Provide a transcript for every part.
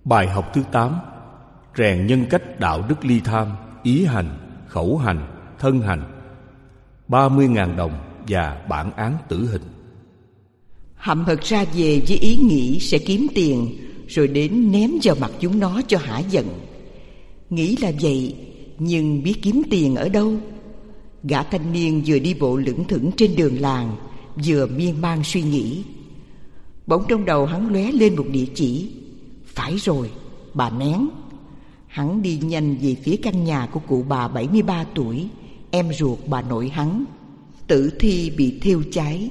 Bài học thứ 8: rèn nhân cách đạo đức ly tham, ý hành, khẩu hành, thân hành. 30.000 đồng và bản án tử hình. Hậm hực ra về với ý nghĩ sẽ kiếm tiền, rồi đến ném vào mặt chúng nó cho hả giận. Nghĩ là vậy, nhưng biết kiếm tiền ở đâu? Gã thanh niên vừa đi bộ lững thững trên đường làng, vừa miên man suy nghĩ. Bỗng trong đầu hắn lóe lên một địa chỉ. Phải rồi, bà Nén. Hắn đi nhanh về phía căn nhà của cụ bà 73 tuổi, em ruột bà nội hắn, tử thi bị thiêu cháy.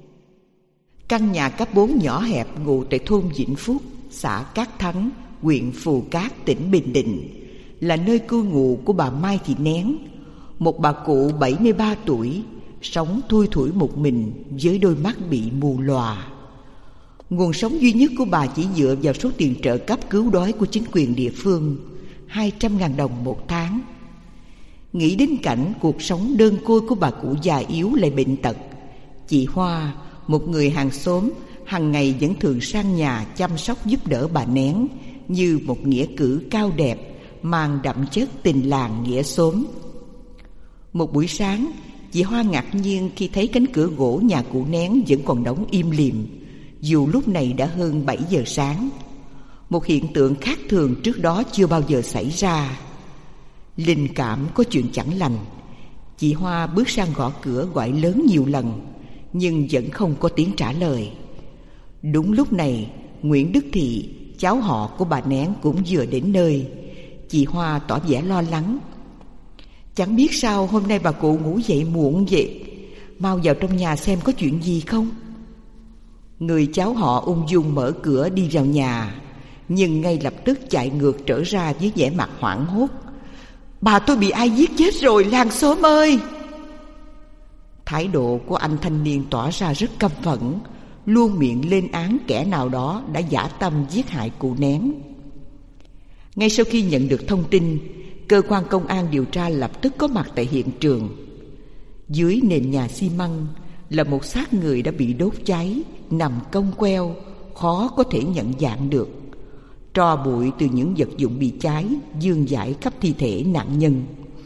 Căn nhà cấp 4 nhỏ hẹp ngụ tại thôn Vĩnh Phúc, xã Cát Thắng, huyện Phù Cát, tỉnh Bình Định, là nơi cư ngụ của bà Mai Thị Nén, một bà cụ 73 tuổi, sống thui thủi một mình với đôi mắt bị mù lòa. Nguồn sống duy nhất của bà chỉ dựa vào số tiền trợ cấp cứu đói của chính quyền địa phương, 200.000 đồng một tháng. Nghĩ đến cảnh cuộc sống đơn côi của bà cụ già yếu lại bệnh tật, chị Hoa, một người hàng xóm, hàng ngày vẫn thường sang nhà chăm sóc giúp đỡ bà Nén như một nghĩa cử cao đẹp, mang đậm chất tình làng nghĩa xóm. Một buổi sáng, chị Hoa ngạc nhiên khi thấy cánh cửa gỗ nhà cụ Nén vẫn còn đóng im lìm, dù lúc này đã hơn 7 giờ sáng. Một hiện tượng khác thường trước đó chưa bao giờ xảy ra. Linh cảm có chuyện chẳng lành, chị Hoa bước sang gõ cửa gọi lớn nhiều lần, nhưng vẫn không có tiếng trả lời. Đúng lúc này, Nguyễn Đức Thị, cháu họ của bà Nén cũng vừa đến nơi. Chị Hoa tỏ vẻ lo lắng. Chẳng biết sao hôm nay bà cụ ngủ dậy muộn vậy, mau vào trong nhà xem có chuyện gì không. Người cháu họ ung dung mở cửa đi vào nhà, nhưng ngay lập tức chạy ngược trở ra với vẻ mặt hoảng hốt. Bà tôi bị ai giết chết rồi, làng xóm ơi! Thái độ của anh thanh niên tỏ ra rất căm phẫn, luôn miệng lên án kẻ nào đó đã dã tâm giết hại cụ Nén. Ngay sau khi nhận được thông tin, cơ quan công an điều tra lập tức có mặt tại hiện trường. Dưới nền nhà xi măng là một xác người đã bị đốt cháy, nằm cong queo, khó có thể nhận dạng được. Tro bụi từ những vật dụng bị cháy vương vãi khắp thi thể nạn nhân.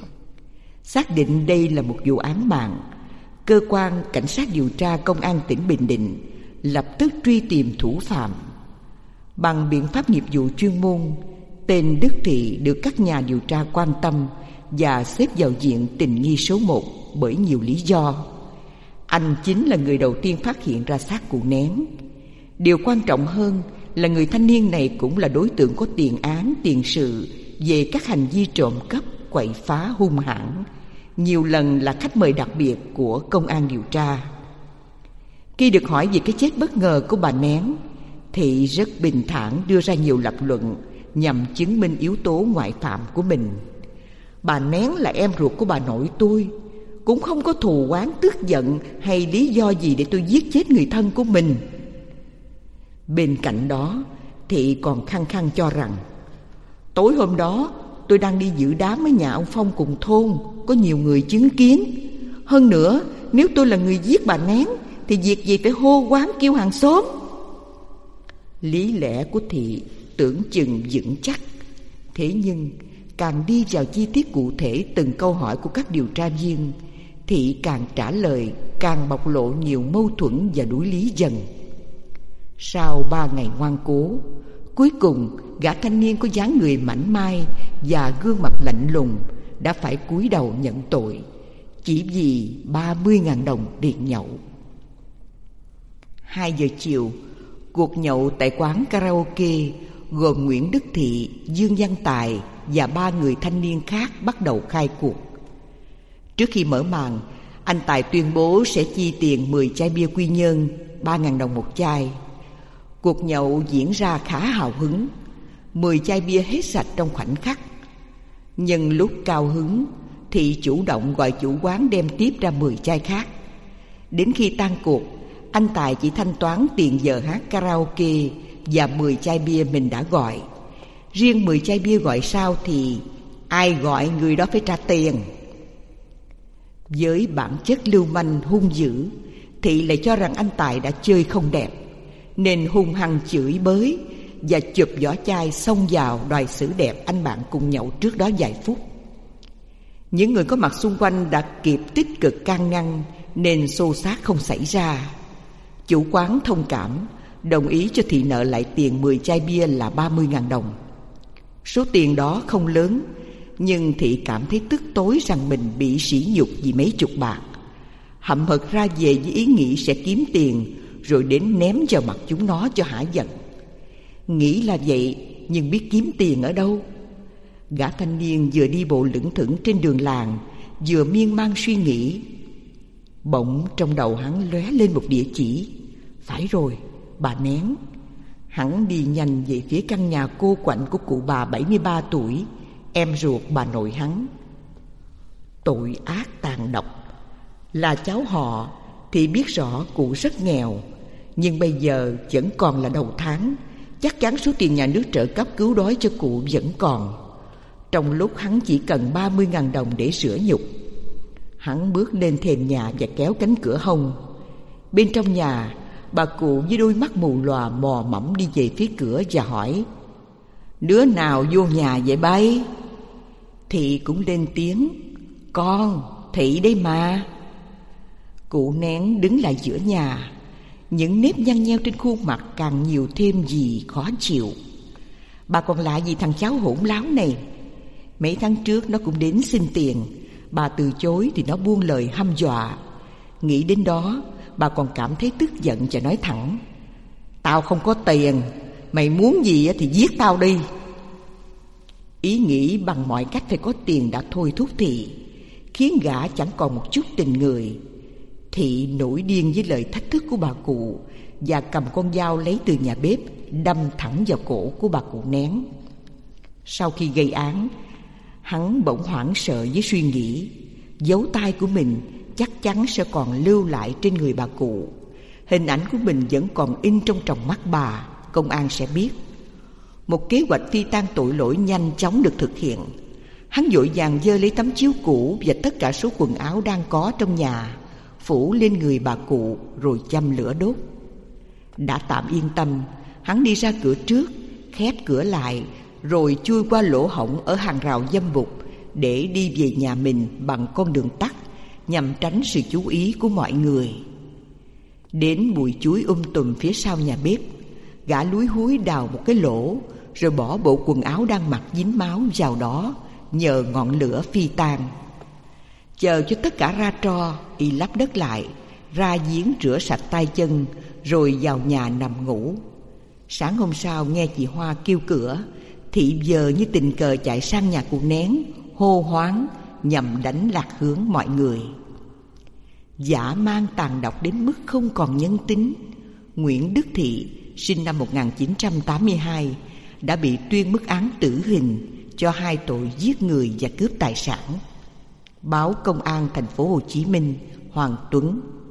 Xác định đây là một vụ án mạng, cơ quan cảnh sát điều tra công an tỉnh Bình Định lập tức truy tìm thủ phạm. Bằng biện pháp nghiệp vụ chuyên môn, tên Đức Thị được các nhà điều tra quan tâm và xếp vào diện tình nghi số 1 bởi nhiều lý do. Anh chính là người đầu tiên phát hiện ra xác cụ Nén. Điều quan trọng hơn là người thanh niên này cũng là đối tượng có tiền án, tiền sự về các hành vi trộm cắp, quậy phá hung hãn, nhiều lần là khách mời đặc biệt của công an điều tra. Khi được hỏi về cái chết bất ngờ của bà Nén, Thị rất bình thản đưa ra nhiều lập luận nhằm chứng minh yếu tố ngoại phạm của mình. Bà Nén là em ruột của bà nội tôi, cũng không có thù oán tức giận hay lý do gì để tôi giết chết người thân của mình. Bên cạnh đó, Thị còn khăng khăng cho rằng tối hôm đó tôi đang đi dự đám ở nhà ông Phong cùng thôn, có nhiều người chứng kiến. Hơn nữa, nếu tôi là người giết bà Nén thì việc gì phải hô quán kêu hàng xóm. Lý lẽ của Thị tưởng chừng vững chắc, thế nhưng càng đi vào chi tiết cụ thể từng câu hỏi của các điều tra viên, Thị càng trả lời càng bộc lộ nhiều mâu thuẫn và đuối lý dần. Sau 3 ngày ngoan cố, cuối cùng gã thanh niên có dáng người mảnh mai và gương mặt lạnh lùng đã phải cúi đầu nhận tội, chỉ vì 30.000 đồng tiền nhậu. 2 giờ chiều, cuộc nhậu tại quán karaoke gồm Nguyễn Đức Thị, Dương Văn Tài và 3 người thanh niên khác bắt đầu khai cuộc. Trước khi mở màn, anh Tài tuyên bố sẽ chi tiền 10 chai bia Quy Nhơn, 3.000 đồng một chai. Cuộc nhậu diễn ra khá hào hứng, 10 chai bia hết sạch trong khoảnh khắc. Nhân lúc cao hứng, Thị chủ động gọi chủ quán đem tiếp ra 10 chai khác. Đến khi tan cuộc, anh Tài chỉ thanh toán tiền giờ hát karaoke và 10 chai bia mình đã gọi. Riêng 10 chai bia gọi sau thì ai gọi người đó phải trả tiền. Với bản chất lưu manh hung dữ, Thị lại cho rằng anh Tài đã chơi không đẹp, nên hung hăng chửi bới, và chụp vỏ chai xông vào đòi xử đẹp anh bạn cùng nhậu trước đó vài phút. Những người có mặt xung quanh đã kịp tích cực can ngăn nên xô xát không xảy ra. Chủ quán thông cảm, đồng ý cho thị nợ lại tiền 10 chai bia là 30.000 đồng. Số tiền đó không lớn, nhưng thị cảm thấy tức tối rằng mình bị sỉ nhục vì mấy chục bạc. Hậm hực ra về với ý nghĩ sẽ kiếm tiền rồi đến ném vào mặt chúng nó cho hả giận. Nghĩ là vậy, nhưng biết kiếm tiền ở đâu? Gã thanh niên vừa đi bộ lững thững trên đường làng, vừa miên man suy nghĩ. Bỗng trong đầu hắn lóe lên một địa chỉ. Phải rồi, bà Nén. Hắn đi nhanh về phía căn nhà cô quạnh của cụ bà 73 tuổi, em ruột bà nội hắn. Tội ác tàn độc. Là cháu họ thì biết rõ cụ rất nghèo, nhưng bây giờ vẫn còn là đầu tháng, chắc chắn số tiền nhà nước trợ cấp cứu đói cho cụ vẫn còn. Trong lúc hắn chỉ cần 30.000 đồng để sửa nhục. Hắn bước lên thềm nhà và kéo cánh cửa hông. Bên trong nhà, bà cụ với đôi mắt mù lòa mò mẫm đi về phía cửa và hỏi: "Đứa nào vô nhà vậy bay?" Thị cũng lên tiếng: "Con, Thị đây mà." Cụ Nén đứng lại giữa nhà. Những nếp nhăn nheo trên khuôn mặt càng nhiều thêm gì khó chịu. Bà còn lạ gì thằng cháu hỗn láo này? Mấy tháng trước nó cũng đến xin tiền. Bà từ chối thì nó buông lời hăm dọa. Nghĩ đến đó, bà còn cảm thấy tức giận và nói thẳng: "Tao không có tiền, mày muốn gì thì giết tao đi." Ý nghĩ bằng mọi cách phải có tiền đã thôi thúc Thị, khiến gã chẳng còn một chút tình người. Thị nổi điên với lời thách thức của bà cụ và cầm con dao lấy từ nhà bếp đâm thẳng vào cổ của bà cụ Nén. Sau khi gây án, hắn bỗng hoảng sợ với suy nghĩ dấu tay của mình chắc chắn sẽ còn lưu lại trên người bà cụ. Hình ảnh của mình vẫn còn in trong tròng mắt bà. Công an sẽ biết. Một kế hoạch phi tang tội lỗi nhanh chóng được thực hiện. Hắn vội vàng giơ lấy tấm chiếu cũ và tất cả số quần áo đang có trong nhà, phủ lên người bà cụ rồi châm lửa đốt. Đã tạm yên tâm, hắn đi ra cửa trước, khép cửa lại, rồi chui qua lỗ hổng ở hàng rào dâm bụt để đi về nhà mình bằng con đường tắt, nhằm tránh sự chú ý của mọi người. Đến bụi chuối tùm phía sau nhà bếp, gã lúi húi đào một cái lỗ, rồi bỏ bộ quần áo đang mặc dính máu vào đó, nhờ ngọn lửa phi tang. Chờ cho tất cả ra tro, y lấp đất lại, ra giếng rửa sạch tay chân, rồi vào nhà nằm ngủ. Sáng hôm sau nghe chị Hoa kêu cửa, Thị giờ như tình cờ chạy sang nhà cụ Nén, hô hoáng nhằm đánh lạc hướng mọi người. Dã man tàn độc đến mức không còn nhân tính, Nguyễn Đức Thị, sinh năm 1982, đã bị tuyên mức án tử hình cho 2 tội giết người và cướp tài sản. Báo Công an Thành phố Hồ Chí Minh, Hoàng Tuấn.